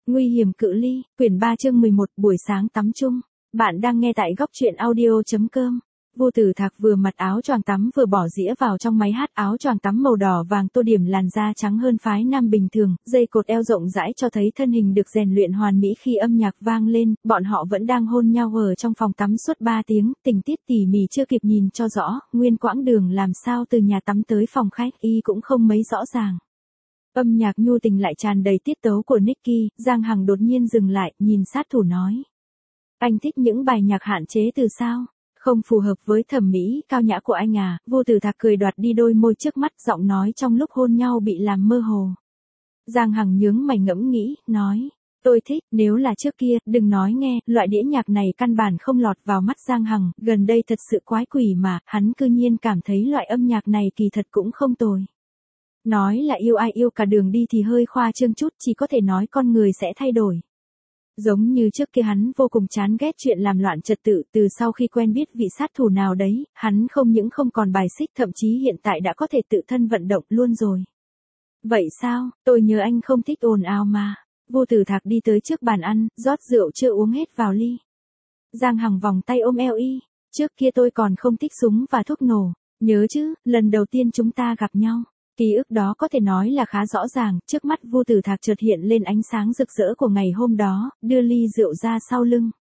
Nguy hiểm cự ly, quyển 3 chương 11, buổi sáng tắm chung. Bạn đang nghe tại góc truyện audio.com. Vô Tử Thạc vừa mặc áo choàng tắm vừa bỏ dĩa vào trong máy hát. Áo choàng tắm màu đỏ vàng tô điểm làn da trắng hơn phái nam bình thường, dây cột eo rộng rãi cho thấy thân hình được rèn luyện hoàn mỹ. Khi âm nhạc vang lên, bọn họ vẫn đang hôn nhau ở trong phòng tắm suốt 3 tiếng, tình tiết tỉ mỉ chưa kịp nhìn cho rõ, nguyên quãng đường làm sao từ nhà tắm tới phòng khách y cũng không mấy rõ ràng. Âm nhạc nhu tình lại tràn đầy tiết tấu của Nicky, Giang Hằng đột nhiên dừng lại, nhìn sát thủ nói. Anh thích những bài nhạc hạn chế từ sao? Không phù hợp với thẩm mỹ cao nhã của anh à? Vô Tử Thạc cười đoạt đi đôi môi trước mắt, giọng nói trong lúc hôn nhau bị làm mơ hồ. Giang Hằng nhướng mày ngẫm nghĩ, nói. Tôi thích, nếu là trước kia, đừng nói nghe, loại đĩa nhạc này căn bản không lọt vào mắt Giang Hằng, gần đây thật sự quái quỷ mà, hắn cư nhiên cảm thấy loại âm nhạc này kỳ thật cũng không tồi. Nói là yêu ai yêu cả đường đi thì hơi khoa trương chút, chỉ có thể nói con người sẽ thay đổi. Giống như trước kia hắn vô cùng chán ghét chuyện làm loạn trật tự, từ sau khi quen biết vị sát thủ nào đấy, hắn không những không còn bài xích, thậm chí hiện tại đã có thể tự thân vận động luôn rồi. Vậy sao, tôi nhớ anh không thích ồn ào mà. Vô Tử Thạc đi tới trước bàn ăn, rót rượu chưa uống hết vào ly. Giang Hằng vòng tay ôm eo y, trước kia tôi còn không thích súng và thuốc nổ, nhớ chứ, lần đầu tiên chúng ta gặp nhau. Ký ức đó có thể nói là khá rõ ràng, trước mắt Vô Tử Thạc chợt hiện lên ánh sáng rực rỡ của ngày hôm đó, đưa ly rượu ra sau lưng.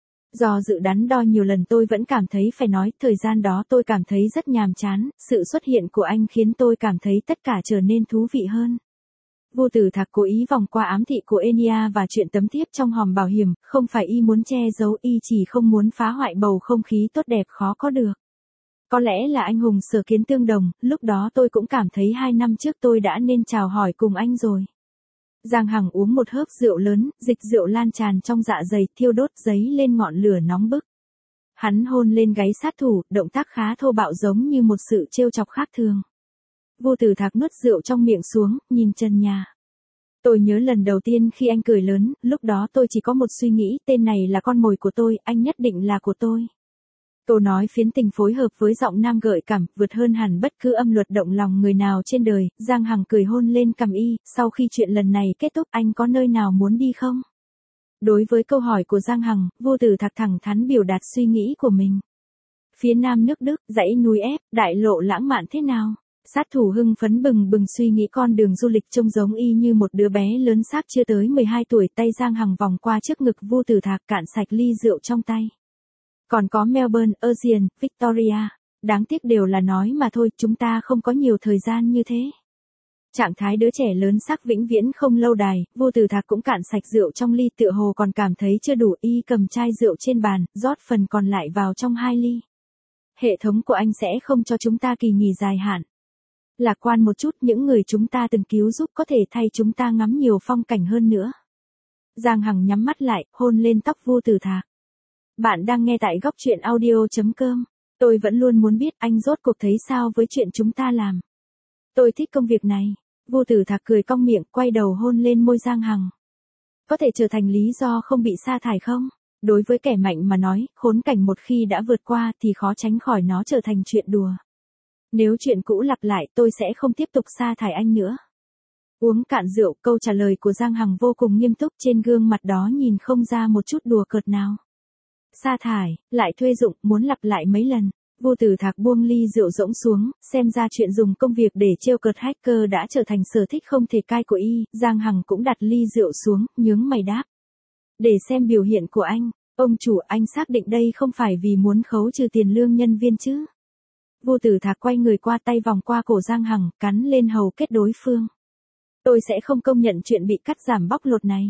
Do dự đắn đo nhiều lần tôi vẫn cảm thấy phải nói, thời gian đó tôi cảm thấy rất nhàm chán, sự xuất hiện của anh khiến tôi cảm thấy tất cả trở nên thú vị hơn. Vô Tử Thạc cố ý vòng qua ám thị của Enya và chuyện tấm thiếp trong hòm bảo hiểm, không phải y muốn che giấu, y chỉ không muốn phá hoại bầu không khí tốt đẹp khó có được. Có lẽ là anh hùng sở kiến tương đồng, lúc đó tôi cũng cảm thấy 2 năm trước tôi đã nên chào hỏi cùng anh rồi. Giang Hằng uống một hớp rượu lớn, dịch rượu lan tràn trong dạ dày, thiêu đốt giấy lên ngọn lửa nóng bức. Hắn hôn lên gáy sát thủ, động tác khá thô bạo giống như một sự trêu chọc khác thường. Vô Tử Thạc nuốt rượu trong miệng xuống, nhìn trần nhà. Tôi nhớ lần đầu tiên khi anh cười lớn, lúc đó tôi chỉ có một suy nghĩ, tên này là con mồi của tôi, anh nhất định là của tôi. Câu nói phiến tình phối hợp với giọng nam gợi cảm, vượt hơn hẳn bất cứ âm luật động lòng người nào trên đời. Giang Hằng cười hôn lên cằm y, sau khi chuyện lần này kết thúc anh có nơi nào muốn đi không? Đối với câu hỏi của Giang Hằng, Vô Tử Thạc thẳng thắn biểu đạt suy nghĩ của mình. Phía nam nước Đức, dãy núi ép, đại lộ lãng mạn thế nào? Sát thủ hưng phấn bừng bừng suy nghĩ con đường du lịch trông giống y như một đứa bé lớn xác chưa tới 12 tuổi. Tay Giang Hằng vòng qua trước ngực Vô Tử Thạc, cạn sạch ly rượu trong tay. Còn có Melbourne, Ocean, Victoria. Đáng tiếc đều là nói mà thôi, chúng ta không có nhiều thời gian như thế. Trạng thái đứa trẻ lớn sắc vĩnh viễn không lâu đài, Vô Tử Thạc cũng cạn sạch rượu trong ly, tựa hồ còn cảm thấy chưa đủ, y cầm chai rượu trên bàn, rót phần còn lại vào trong 2 ly. Hệ thống của anh sẽ không cho chúng ta kỳ nghỉ dài hạn. Lạc quan một chút, những người chúng ta từng cứu giúp có thể thay chúng ta ngắm nhiều phong cảnh hơn nữa. Giang Hằng nhắm mắt lại, hôn lên tóc Vô Tử Thạc. Bạn đang nghe tại góc truyện audio.com. Tôi vẫn luôn muốn biết anh rốt cuộc thấy sao với chuyện chúng ta làm. Tôi thích công việc này. Vô Tử Thạc cười cong miệng, quay đầu hôn lên môi Giang Hằng. Có thể trở thành lý do không bị sa thải không? Đối với kẻ mạnh mà nói, khốn cảnh một khi đã vượt qua thì khó tránh khỏi nó trở thành chuyện đùa. Nếu chuyện cũ lặp lại tôi sẽ không tiếp tục sa thải anh nữa. Uống cạn rượu, câu trả lời của Giang Hằng vô cùng nghiêm túc, trên gương mặt đó nhìn không ra một chút đùa cợt nào. Sa thải, lại thuê dụng, muốn lặp lại mấy lần. Vô Tử Thạc buông ly rượu rỗng xuống, xem ra chuyện dùng công việc để trêu cợt hacker đã trở thành sở thích không thể cai của y. Giang Hằng cũng đặt ly rượu xuống, nhướng mày đáp. Để xem biểu hiện của anh, ông chủ, anh xác định đây không phải vì muốn khấu trừ tiền lương nhân viên chứ? Vô Tử Thạc quay người qua, tay vòng qua cổ Giang Hằng, cắn lên hầu kết đối phương. Tôi sẽ không công nhận chuyện bị cắt giảm bóc lột này.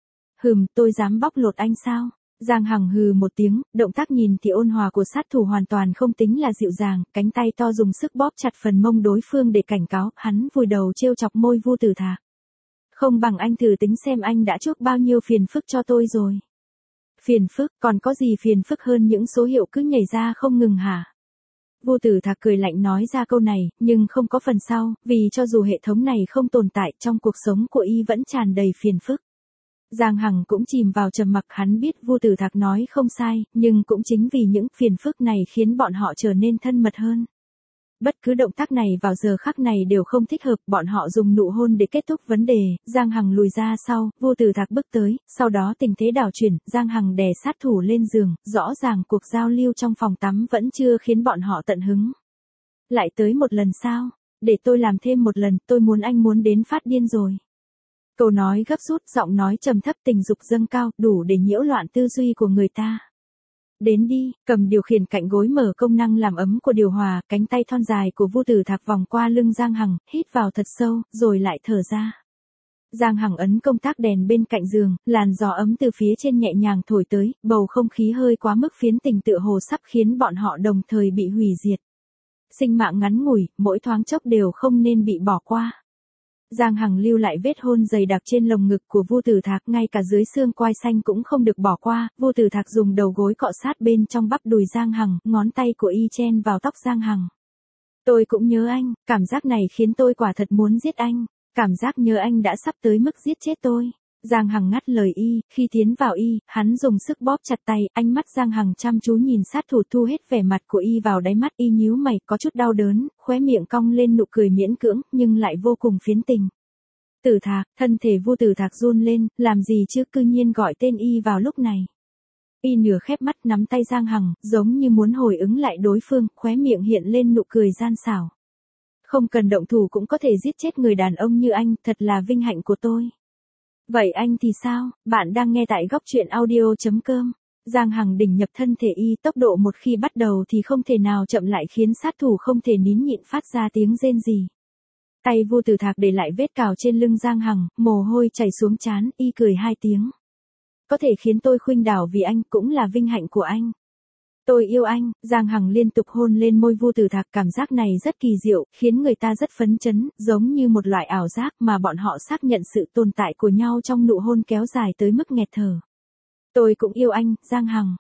Tôi dám bóc lột anh sao? Giang Hằng hừ một tiếng, động tác nhìn thì ôn hòa của sát thủ hoàn toàn không tính là dịu dàng, cánh tay to dùng sức bóp chặt phần mông đối phương để cảnh cáo, hắn vùi đầu trêu chọc môi Vô Tử Thạc. Không bằng anh thử tính xem anh đã chuốc bao nhiêu phiền phức cho tôi rồi. Phiền phức, còn có gì phiền phức hơn những số hiệu cứ nhảy ra không ngừng hả? Vô Tử Thạc cười lạnh nói ra câu này, nhưng không có phần sau, vì cho dù hệ thống này không tồn tại, trong cuộc sống của y vẫn tràn đầy phiền phức. Giang Hằng cũng chìm vào trầm mặc, hắn biết Vô Tử Thạc nói không sai, nhưng cũng chính vì những phiền phức này khiến bọn họ trở nên thân mật hơn. Bất cứ động tác này vào giờ khắc này đều không thích hợp, bọn họ dùng nụ hôn để kết thúc vấn đề, Giang Hằng lùi ra sau, Vô Tử Thạc bước tới, sau đó tình thế đảo chuyển, Giang Hằng đè sát thủ lên giường, rõ ràng cuộc giao lưu trong phòng tắm vẫn chưa khiến bọn họ tận hứng. Lại tới một lần sao? Để tôi làm thêm một lần, tôi muốn anh muốn đến phát điên rồi. Câu nói gấp rút, giọng nói trầm thấp, tình dục dâng cao, đủ để nhiễu loạn tư duy của người ta. Đến đi, cầm điều khiển cạnh gối mở công năng làm ấm của điều hòa, cánh tay thon dài của Vô Tử Thạc vòng qua lưng Giang Hằng, hít vào thật sâu, rồi lại thở ra. Giang Hằng ấn công tắc đèn bên cạnh giường, làn gió ấm từ phía trên nhẹ nhàng thổi tới, bầu không khí hơi quá mức phiến tình tựa hồ sắp khiến bọn họ đồng thời bị hủy diệt. Sinh mạng ngắn ngủi, mỗi thoáng chốc đều không nên bị bỏ qua. Giang Hằng lưu lại vết hôn dày đặc trên lồng ngực của Vô Tử Thạc, ngay cả dưới xương quai xanh cũng không được bỏ qua. Vô Tử Thạc dùng đầu gối cọ sát bên trong bắp đùi Giang Hằng, ngón tay của y chen vào tóc Giang Hằng. Tôi cũng nhớ anh, cảm giác này khiến tôi quả thật muốn giết anh, cảm giác nhớ anh đã sắp tới mức giết chết tôi. Giang Hằng ngắt lời y, khi tiến vào y, hắn dùng sức bóp chặt tay, ánh mắt Giang Hằng chăm chú nhìn sát thủ, thu hết vẻ mặt của y vào đáy mắt, y nhíu mày, có chút đau đớn, khóe miệng cong lên nụ cười miễn cưỡng, nhưng lại vô cùng phiến tình. Tử Thạc, thân thể Vô Tử Thạc run lên, làm gì chứ, cư nhiên gọi tên y vào lúc này. Y nửa khép mắt nắm tay Giang Hằng, giống như muốn hồi ứng lại đối phương, khóe miệng hiện lên nụ cười gian xảo. Không cần động thủ cũng có thể giết chết người đàn ông như anh, thật là vinh hạnh của tôi. Vậy anh thì sao? Bạn đang nghe tại góc truyện audio.com. Giang Hằng đỉnh nhập thân thể y, tốc độ một khi bắt đầu thì không thể nào chậm lại, khiến sát thủ không thể nín nhịn phát ra tiếng rên rỉ. Tay Vô Tử Thạc để lại vết cào trên lưng Giang Hằng, mồ hôi chảy xuống trán, y cười hai tiếng. Có thể khiến tôi khuynh đảo vì anh cũng là vinh hạnh của anh. Tôi yêu anh. Giang Hằng liên tục hôn lên môi Vô Tử Thạc, cảm giác này rất kỳ diệu, khiến người ta rất phấn chấn, giống như một loại ảo giác mà bọn họ xác nhận sự tồn tại của nhau trong nụ hôn kéo dài tới mức nghẹt thở. Tôi cũng yêu anh, Giang Hằng.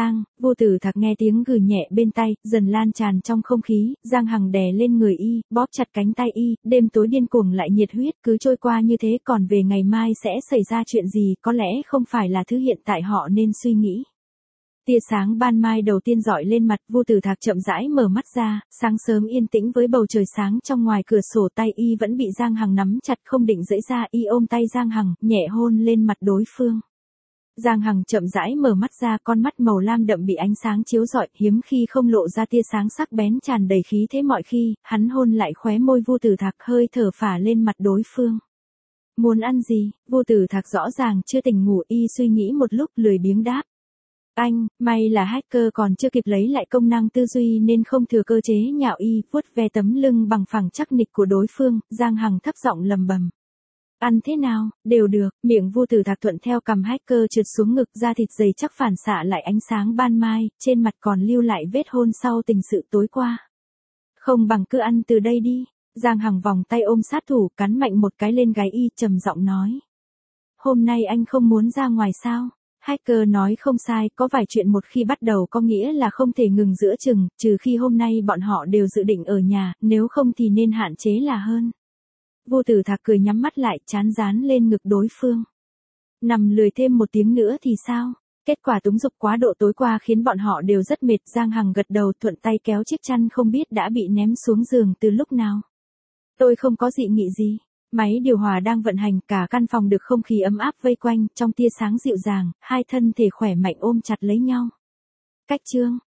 Vô Tử Thạc nghe tiếng gừ nhẹ bên tai, dần lan tràn trong không khí, Giang Hằng đè lên người y, bóp chặt cánh tay y, đêm tối điên cuồng lại nhiệt huyết cứ trôi qua như thế, còn về ngày mai sẽ xảy ra chuyện gì, có lẽ không phải là thứ hiện tại họ nên suy nghĩ. Tia sáng ban mai đầu tiên rọi lên mặt, Vô Tử Thạc chậm rãi mở mắt ra, sáng sớm yên tĩnh với bầu trời sáng trong ngoài cửa sổ, tay y vẫn bị Giang Hằng nắm chặt không định giãy ra, y ôm tay Giang Hằng, nhẹ hôn lên mặt đối phương. Giang Hằng chậm rãi mở mắt ra, con mắt màu lam đậm bị ánh sáng chiếu rọi, hiếm khi không lộ ra tia sáng sắc bén tràn đầy khí thế mọi khi, hắn hôn lại khóe môi Vô Tử Thạc, hơi thở phả lên mặt đối phương. Muốn ăn gì? Vô Tử Thạc rõ ràng chưa tỉnh ngủ, y suy nghĩ một lúc lười biếng đáp. Anh, may là hacker còn chưa kịp lấy lại công năng tư duy nên không thừa cơ chế nhạo y, vuốt ve tấm lưng bằng phẳng chắc nịch của đối phương, Giang Hằng thấp giọng lầm bầm. Ăn thế nào, đều được, miệng Vô Tử Thạc thuận theo cầm hacker trượt xuống ngực, da thịt dày chắc phản xạ lại ánh sáng ban mai, trên mặt còn lưu lại vết hôn sau tình sự tối qua. Không bằng cứ ăn từ đây đi. Giang Hằng vòng tay ôm sát thủ, cắn mạnh một cái lên gáy y, trầm giọng nói. Hôm nay anh không muốn ra ngoài sao? Hacker nói không sai, có vài chuyện một khi bắt đầu có nghĩa là không thể ngừng giữa chừng, trừ khi hôm nay bọn họ đều dự định ở nhà, nếu không thì nên hạn chế là hơn. Vô Tử Thạc cười nhắm mắt lại, chán dán lên ngực đối phương. Nằm lười thêm một tiếng nữa thì sao? Kết quả túng dục quá độ tối qua khiến bọn họ đều rất mệt. Giang Hằng gật đầu, thuận tay kéo chiếc chăn không biết đã bị ném xuống giường từ lúc nào. Tôi không có dị nghị gì. Máy điều hòa đang vận hành, cả căn phòng được không khí ấm áp vây quanh, trong tia sáng dịu dàng, hai thân thể khỏe mạnh ôm chặt lấy nhau. Cách chương